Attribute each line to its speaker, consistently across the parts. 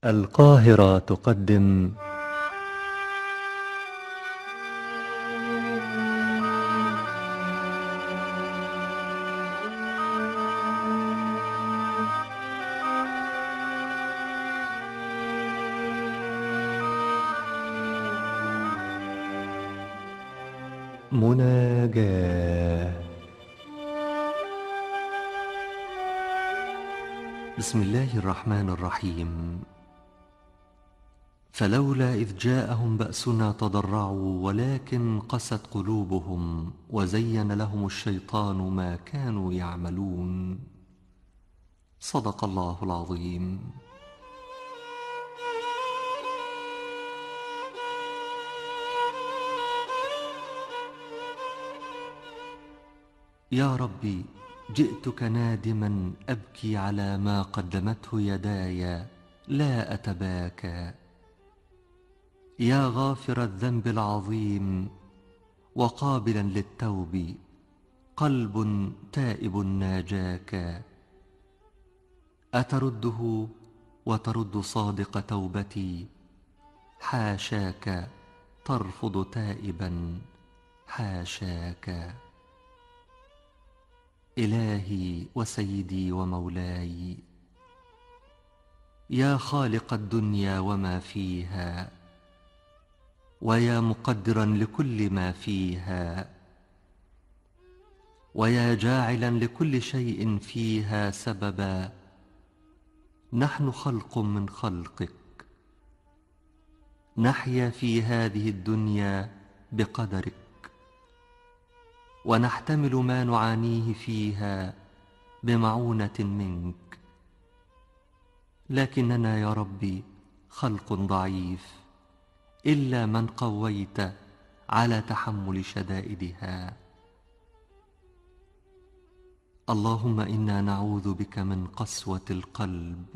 Speaker 1: القاهرة تقدم مناجاة. بسم الله الرحمن الرحيم. فلولا إذ جاءهم بأسنا تضرعوا ولكن قست قلوبهم وزين لهم الشيطان ما كانوا يعملون. صدق الله العظيم. يا ربي، جئتك نادما أبكي على ما قدمته يداي، لا أتباكى. يا غافر الذنب العظيم وقابلا للتوب، قلب تائب ناجاك. أترده وترد صادق توبتي؟ حاشاك ترفض تائبا، حاشاك. إلهي وسيدي ومولاي، يا خالق الدنيا وما فيها، ويا مقدرا لكل ما فيها، ويا جاعلا لكل شيء فيها سببا، نحن خلق من خلقك، نحيا في هذه الدنيا بقدرك، ونحتمل ما نعانيه فيها بمعونة منك. لكننا يا ربي خلق ضعيف، إلا من قويت على تحمل شدائدها. اللهم إنا نعوذ بك من قسوة القلب،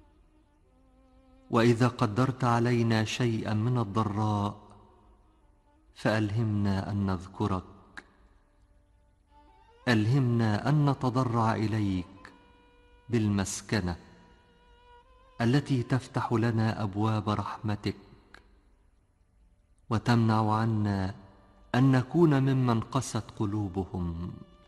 Speaker 1: وإذا قدرت علينا شيئا من الضراء فألهمنا أن نذكرك، ألهمنا أن نتضرع إليك بالمسكنة التي تفتح لنا أبواب رحمتك وتمنع عنا أن نكون ممن قست قلوبهم.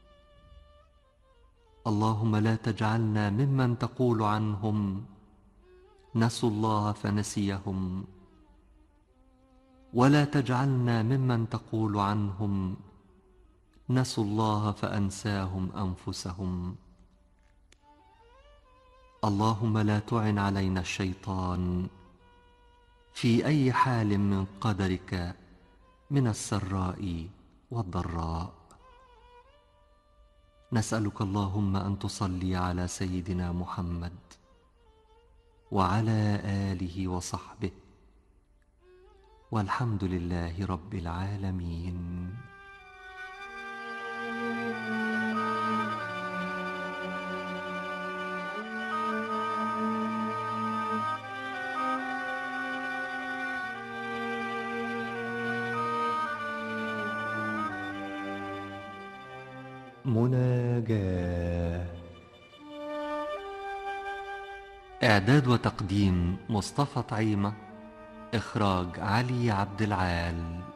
Speaker 1: اللهم لا تجعلنا ممن تقول عنهم نسوا الله فنسيهم، ولا تجعلنا ممن تقول عنهم نسوا الله فأنساهم أنفسهم. اللهم لا تعن علينا الشيطان في أي حال من قدرك من السراء والضراء. نسألك اللهم أن تصلي على سيدنا محمد وعلى آله وصحبه، والحمد لله رب العالمين. مناجاة. إعداد وتقديم مصطفى طعيمة، إخراج علي عبد العال.